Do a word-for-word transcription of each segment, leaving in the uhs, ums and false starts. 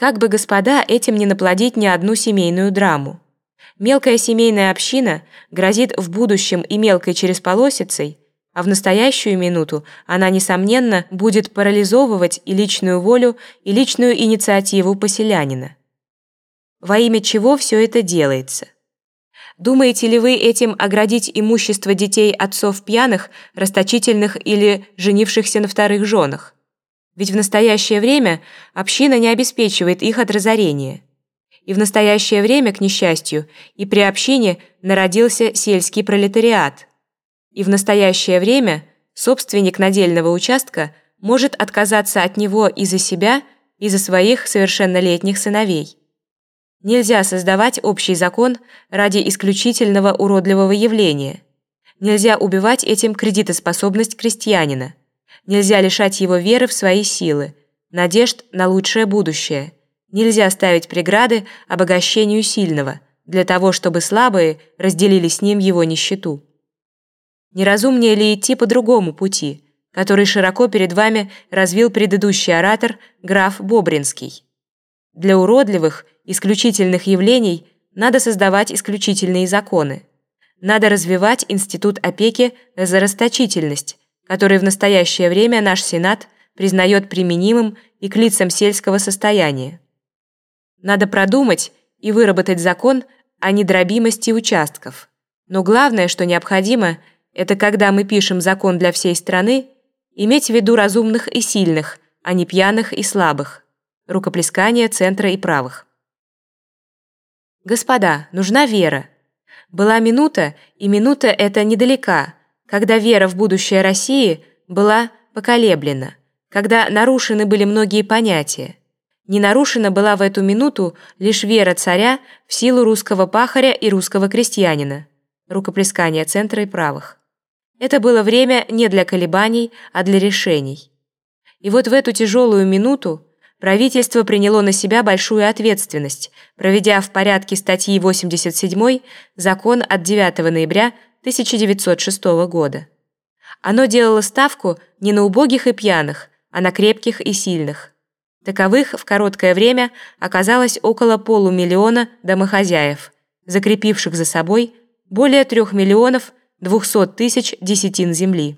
Как бы, господа, этим не наплодить ни одну семейную драму. Мелкая семейная община грозит в будущем и мелкой чересполосицей, а в настоящую минуту она, несомненно, будет парализовывать и личную волю, и личную инициативу поселянина. Во имя чего все это делается? Думаете ли вы этим оградить имущество детей отцов пьяных, расточительных или женившихся на вторых женах? Ведь в настоящее время община не обеспечивает их от разорения. И в настоящее время, к несчастью, и при общине народился сельский пролетариат. И в настоящее время собственник надельного участка может отказаться от него и за себя, и за своих совершеннолетних сыновей. Нельзя создавать общий закон ради исключительного уродливого явления. Нельзя убивать этим кредитоспособность крестьянина. Нельзя лишать его веры в свои силы, надежд на лучшее будущее. Нельзя ставить преграды обогащению сильного, для того, чтобы слабые разделили с ним его нищету. Неразумнее ли идти по другому пути, который широко перед вами развил предыдущий оратор граф Бобринский? Для уродливых, исключительных явлений надо создавать исключительные законы. Надо развивать институт опеки за расточительность, который в настоящее время наш Сенат признает применимым и к лицам сельского состояния. Надо продумать и выработать закон о недробимости участков. Но главное, что необходимо, это когда мы пишем закон для всей страны, иметь в виду разумных и сильных, а не пьяных и слабых. Рукоплескание центра и правых. Господа, нужна вера. Была минута, и минута эта недалека, когда вера в будущее России была поколеблена, когда нарушены были многие понятия. Не нарушена была в эту минуту лишь вера царя в силу русского пахаря и русского крестьянина. Рукоплескание центра и правых. Это было время не для колебаний, а для решений. И вот в эту тяжелую минуту правительство приняло на себя большую ответственность, проведя в порядке статьи восемьдесят седьмой закон от девятого ноября тысяча девятьсот шестого года. Оно делало ставку не на убогих и пьяных, а на крепких и сильных. Таковых в короткое время оказалось около полумиллиона домохозяев, закрепивших за собой более трех миллионов двухсот тысяч десятин земли.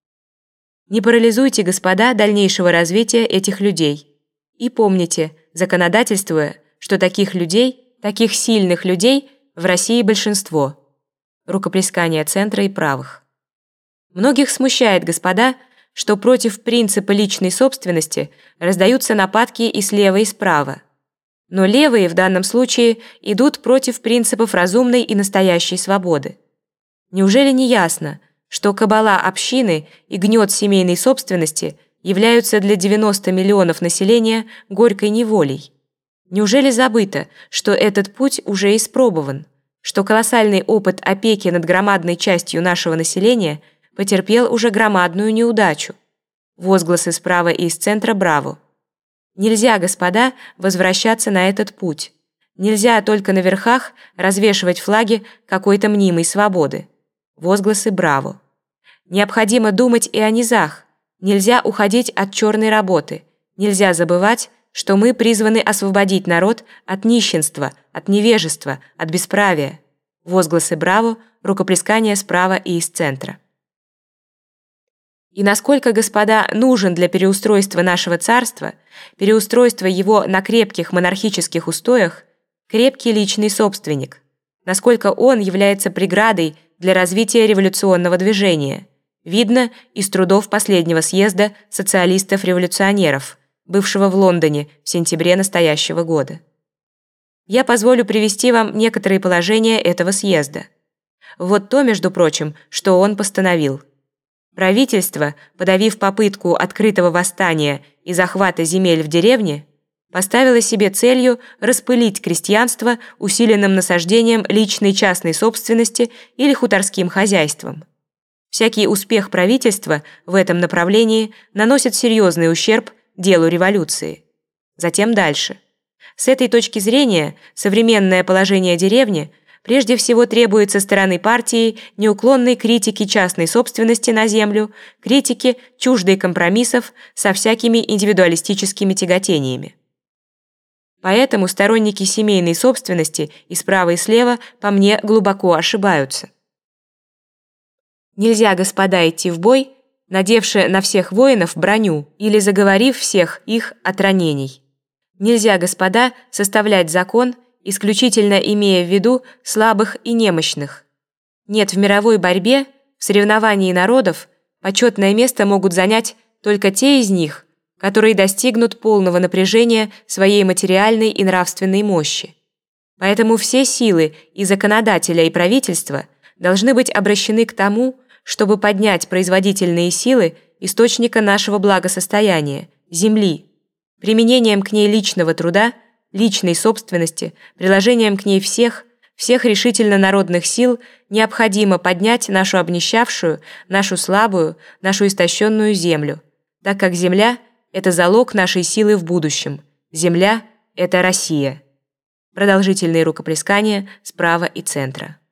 Не парализуйте, господа, дальнейшего развития этих людей. И помните, законодательствуя, что таких людей, таких сильных людей в России большинство. Рукоплескание центра и правых. Многих смущает, господа, что против принципа личной собственности раздаются нападки и слева, и справа. Но левые в данном случае идут против принципов разумной и настоящей свободы. Неужели не ясно, что кабала общины и гнет семейной собственности являются для девяноста миллионов населения горькой неволей? Неужели забыто, что этот путь уже испробован, что колоссальный опыт опеки над громадной частью нашего населения потерпел уже громадную неудачу? Возгласы справа и из центра «Браво». Нельзя, господа, возвращаться на этот путь. Нельзя только на верхах развешивать флаги какой-то мнимой свободы. Возгласы «Браво». Необходимо думать и о низах. Нельзя уходить от черной работы. Нельзя забывать, что мы призваны освободить народ от нищенства, от невежества, от бесправия. Возгласы «Браво», рукоплескание справа и из центра. И насколько, господа, нужен для переустройства нашего царства, переустройства его на крепких монархических устоях, крепкий личный собственник, насколько он является преградой для развития революционного движения, видно из трудов последнего съезда социалистов-революционеров, бывшего в Лондоне в сентябре настоящего года. Я позволю привести вам некоторые положения этого съезда. Вот то, между прочим, что он постановил. Правительство, подавив попытку открытого восстания и захвата земель в деревне, поставило себе целью распылить крестьянство усиленным насаждением личной частной собственности или хуторским хозяйством. Всякий успех правительства в этом направлении наносит серьезный ущерб делу революции. Затем дальше. С этой точки зрения современное положение деревни прежде всего требует со стороны партии неуклонной критики частной собственности на землю, критики, чуждой компромиссов со всякими индивидуалистическими тяготениями. Поэтому сторонники семейной собственности и справа и слева по мне глубоко ошибаются. Нельзя, господа, идти в бой, надевши на всех воинов броню или заговорив всех их от ранений. Нельзя, господа, составлять закон, исключительно имея в виду слабых и немощных. Нет, в мировой борьбе, в соревновании народов, почетное место могут занять только те из них, которые достигнут полного напряжения своей материальной и нравственной мощи. Поэтому все силы и законодателя, и правительства должны быть обращены к тому, чтобы поднять производительные силы источника нашего благосостояния – земли, применением к ней личного труда, личной собственности, приложением к ней всех, всех решительно народных сил необходимо поднять нашу обнищавшую, нашу слабую, нашу истощенную землю, так как земля – это залог нашей силы в будущем, земля – это Россия. Продолжительные рукоплескания справа и центра.